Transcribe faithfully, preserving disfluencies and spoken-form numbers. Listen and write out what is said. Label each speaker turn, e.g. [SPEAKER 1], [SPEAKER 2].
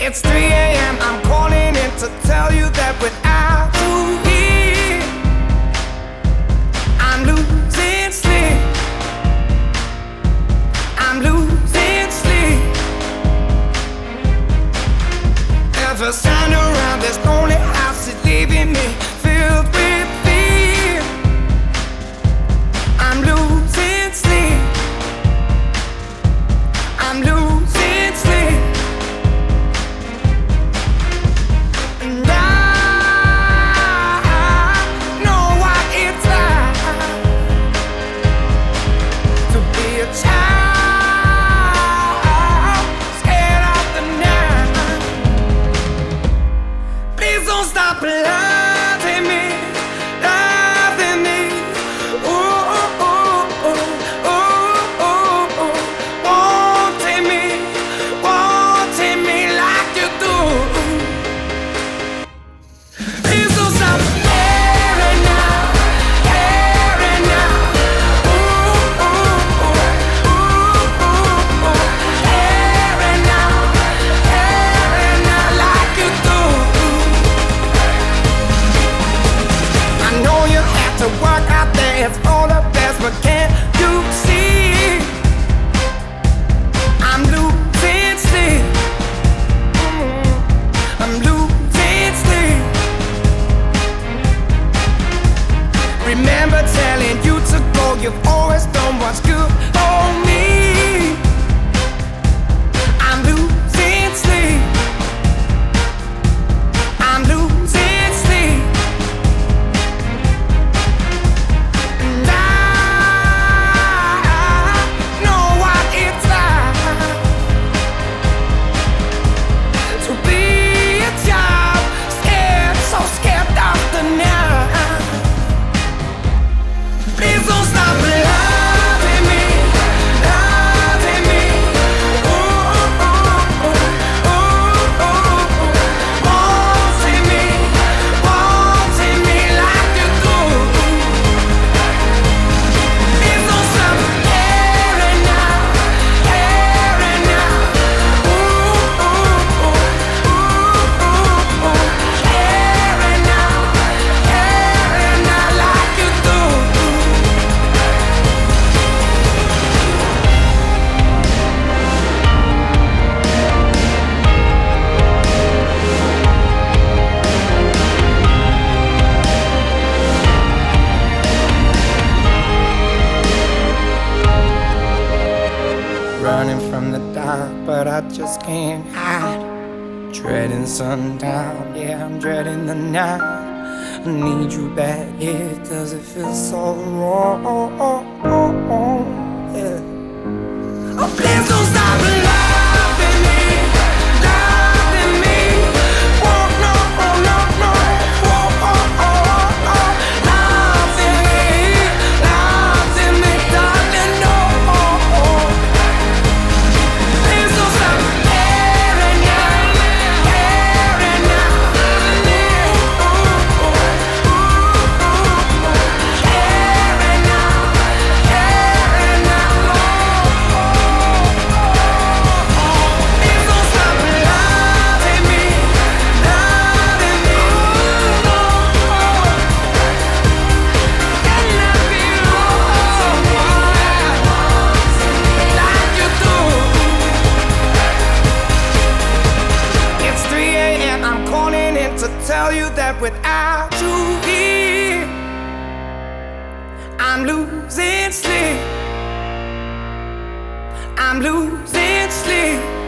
[SPEAKER 1] It's three a m, I'm calling in to tell you that without you here, I'm losing sleep. I'm losing sleep. There's a sound around this lonely house is leaving me filled with fear. I'm losing sleep. I'm losing sleep. And I know what it's like to be a child scared of the night. Please don't stop loving me, loving me. Ooh, ooh, ooh, ooh, ooh, ooh. Wanting me, wanting me like you do. Please don't stop caring now, caring now. Ooh, ooh, ooh, ooh, ooh, ooh. Caring now, caring now like you do. I know you have to work out there, it's all the best, but can't you see? I'm losing sleep. Mm, I'm losing sleep. Remember telling you to go, you've always done what's good for me. I'm losing sleep. I'm losing sleep. And I know what it's like to be a child, scared, so scared of the night. Please don't stop loving me, loving me. Ooh, ooh, ooh, ooh, ooh, ooh. Wanting me, wanting me like you do. Please don't stop caring now, caring now. Ooh, ooh, ooh, ooh, ooh, ooh. Caring now, caring now like you do. Running from the dark, but I just can't hide. Dreading sundown, yeah, I'm dreading the night. I need you back, yeah, does it feel so wrong? Yeah. Oh, please don't stop loving me, loving me. Oh, no, oh, no, no. Oh, oh, oh, oh. Loving me, loving me, darling, no. Please don't stop caring now, caring now. Ooh, ooh, ooh, ooh. Caring now, caring now. Please don't stop loving me, loving me. Can I be loved like you do? It's three a m, I'm calling in to tell you that without you here, I'm losing sleep. I'm losing sleep.